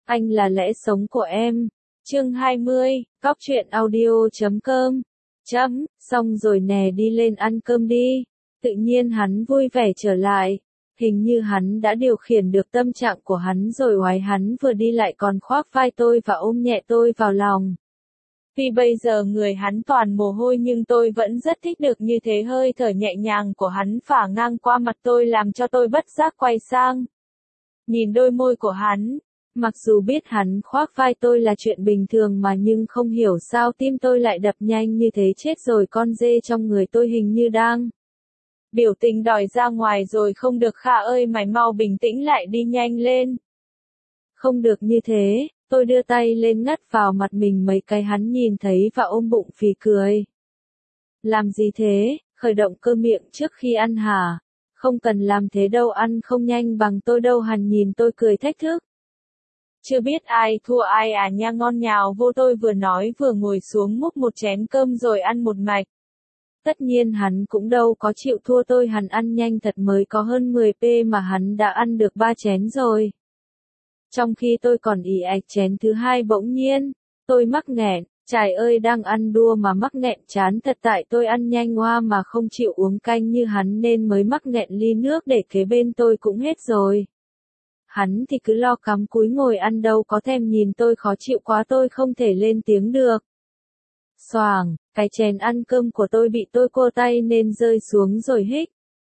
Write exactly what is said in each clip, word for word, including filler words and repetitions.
Anh là lẽ sống của em. Chương hai mươi, cóc truyện audio chấm com. Chấm, xong rồi nè, đi lên ăn cơm đi. Tự nhiên hắn vui vẻ trở lại. Hình như hắn đã điều khiển được tâm trạng của hắn rồi, oái hắn vừa đi lại còn khoác vai tôi và ôm nhẹ tôi vào lòng. Tuy bây giờ người hắn toàn mồ hôi nhưng tôi vẫn rất thích được như thế, hơi thở nhẹ nhàng của hắn phả ngang qua mặt tôi làm cho tôi bất giác quay sang. Nhìn đôi môi của hắn, mặc dù biết hắn khoác vai tôi là chuyện bình thường mà nhưng không hiểu sao tim tôi lại đập nhanh như thế, chết rồi, con dê trong người tôi hình như đang biểu tình đòi ra ngoài rồi. Không được Kha ơi, mày mau bình tĩnh lại đi, nhanh lên. Không được như thế, tôi đưa tay lên ngắt vào mặt mình mấy cái, hắn nhìn thấy và ôm bụng phì cười. Làm gì thế, khởi động cơ miệng trước khi ăn hả? Không cần làm thế đâu, ăn không nhanh bằng tôi đâu. Hắn nhìn tôi cười thách thức. Chưa biết ai thua ai à nha, ngon nhào vô, tôi vừa nói vừa ngồi xuống múc một chén cơm rồi ăn một mạch. Tất nhiên hắn cũng đâu có chịu thua tôi, hắn ăn nhanh thật, mới có hơn mười phút mà hắn đã ăn được ba chén rồi. Trong khi tôi còn ì ạch chén thứ hai, bỗng nhiên, tôi mắc nghẹn. Trời ơi, đang ăn đua mà mắc nghẹn chán thật, tại tôi ăn nhanh hoa mà không chịu uống canh như hắn nên mới mắc nghẹn. Ly nước để kế bên tôi cũng hết rồi. Hắn thì cứ lo cắm cúi ngồi ăn, đâu có thèm nhìn tôi, khó chịu quá tôi không thể lên tiếng được. Xoàng, cái chén ăn cơm của tôi bị tôi cô tay nên rơi xuống rồi hích.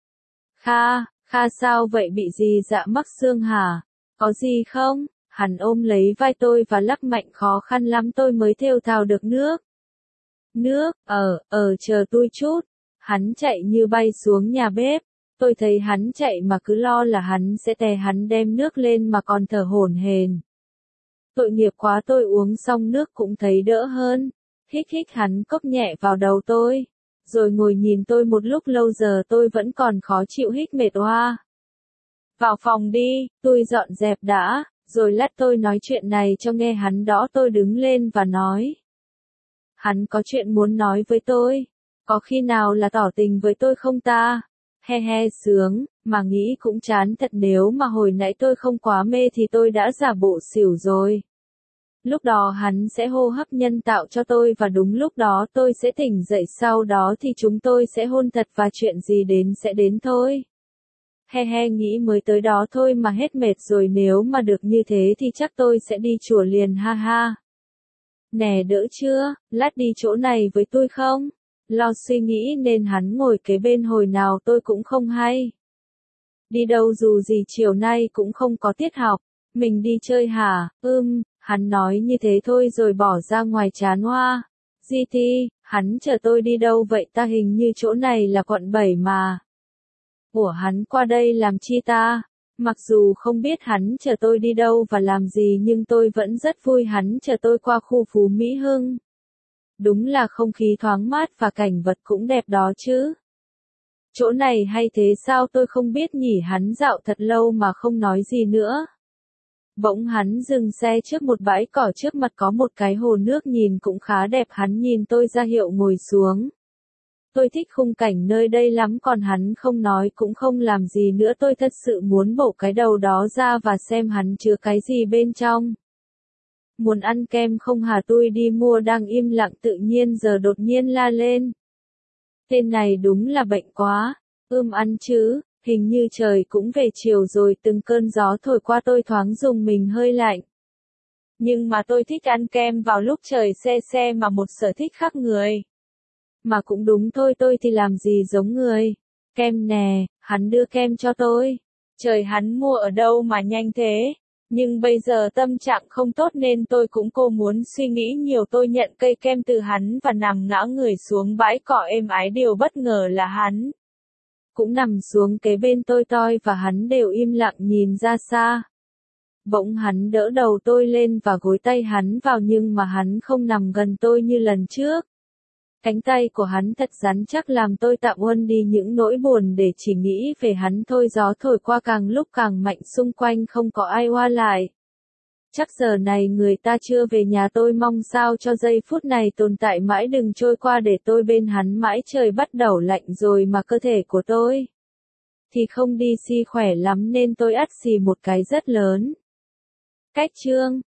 Kha, Kha sao vậy, bị gì dạ, mắc xương hả? Có gì không? Hắn ôm lấy vai tôi và lắc mạnh, khó khăn lắm tôi mới thều thào được nước. Nước, ờ, ờ chờ tôi chút. Hắn chạy như bay xuống nhà bếp. Tôi thấy hắn chạy mà cứ lo là hắn sẽ té, hắn đem nước lên mà còn thở hổn hển. Tội nghiệp quá, tôi uống xong nước cũng thấy đỡ hơn. Hích hích, hắn cốc nhẹ vào đầu tôi. Rồi ngồi nhìn tôi một lúc lâu, giờ tôi vẫn còn khó chịu, hích mệt oa. Vào phòng đi, tôi dọn dẹp đã, rồi lát tôi nói chuyện này cho nghe hắn đó. Tôi đứng lên và nói. Hắn có chuyện muốn nói với tôi. Có khi nào là tỏ tình với tôi không ta? He he, sướng, mà nghĩ cũng chán thật, nếu mà hồi nãy tôi không quá mê thì tôi đã giả bộ xỉu rồi. Lúc đó hắn sẽ hô hấp nhân tạo cho tôi và đúng lúc đó tôi sẽ tỉnh dậy, sau đó thì chúng tôi sẽ hôn thật và chuyện gì đến sẽ đến thôi. He he, nghĩ mới tới đó thôi mà hết mệt rồi, nếu mà được như thế thì chắc tôi sẽ đi chùa liền, ha ha. Nè, đỡ chưa, lát đi chỗ này với tôi không? Lo suy nghĩ nên hắn ngồi kế bên, hồi nào tôi cũng không hay. Đi đâu, dù gì chiều nay cũng không có tiết học. Mình đi chơi hả? Ưm, hắn nói như thế thôi rồi bỏ ra ngoài chán hoa. giê tê, hắn chờ tôi đi đâu vậy ta, hình như chỗ này là quận bảy mà. Ủa, hắn qua đây làm chi ta? Mặc dù không biết hắn chờ tôi đi đâu và làm gì nhưng tôi vẫn rất vui hắn chờ tôi qua khu Phú Mỹ Hưng. Đúng là không khí thoáng mát và cảnh vật cũng đẹp đó chứ. Chỗ này hay thế sao tôi không biết nhỉ, hắn dạo thật lâu mà không nói gì nữa. Bỗng hắn dừng xe trước một bãi cỏ, trước mặt có một cái hồ nước nhìn cũng khá đẹp, hắn nhìn tôi ra hiệu ngồi xuống. Tôi thích khung cảnh nơi đây lắm, còn hắn không nói cũng không làm gì nữa, tôi thật sự muốn bổ cái đầu đó ra và xem hắn chứa cái gì bên trong. Muốn ăn kem không hả, tôi đi mua, đang im lặng tự nhiên giờ đột nhiên la lên. Tên này đúng là bệnh quá. Ưm, ăn chứ, hình như trời cũng về chiều rồi, từng cơn gió thổi qua tôi thoáng dùng mình hơi lạnh. Nhưng mà tôi thích ăn kem vào lúc trời se se, mà một sở thích khác người. Mà cũng đúng thôi, tôi thì làm gì giống người. Kem nè, hắn đưa kem cho tôi. Trời, hắn mua ở đâu mà nhanh thế? Nhưng bây giờ tâm trạng không tốt nên tôi cũng cô muốn suy nghĩ nhiều, tôi nhận cây kem từ hắn và nằm ngã người xuống bãi cỏ êm ái, điều bất ngờ là hắn cũng nằm xuống kế bên tôi, tôi và hắn đều im lặng nhìn ra xa. Bỗng hắn đỡ đầu tôi lên và gối tay hắn vào, nhưng mà hắn không nằm gần tôi như lần trước. Cánh tay của hắn thật rắn chắc làm tôi tạm quên đi những nỗi buồn để chỉ nghĩ về hắn thôi. Gió thổi qua càng lúc càng mạnh, xung quanh không có ai qua lại. Chắc giờ này người ta chưa về nhà, tôi mong sao cho giây phút này tồn tại mãi, đừng trôi qua để tôi bên hắn mãi. Trời bắt đầu lạnh rồi mà cơ thể của tôi thì không đi si khỏe lắm nên tôi ắt xì một cái rất lớn. Cách chương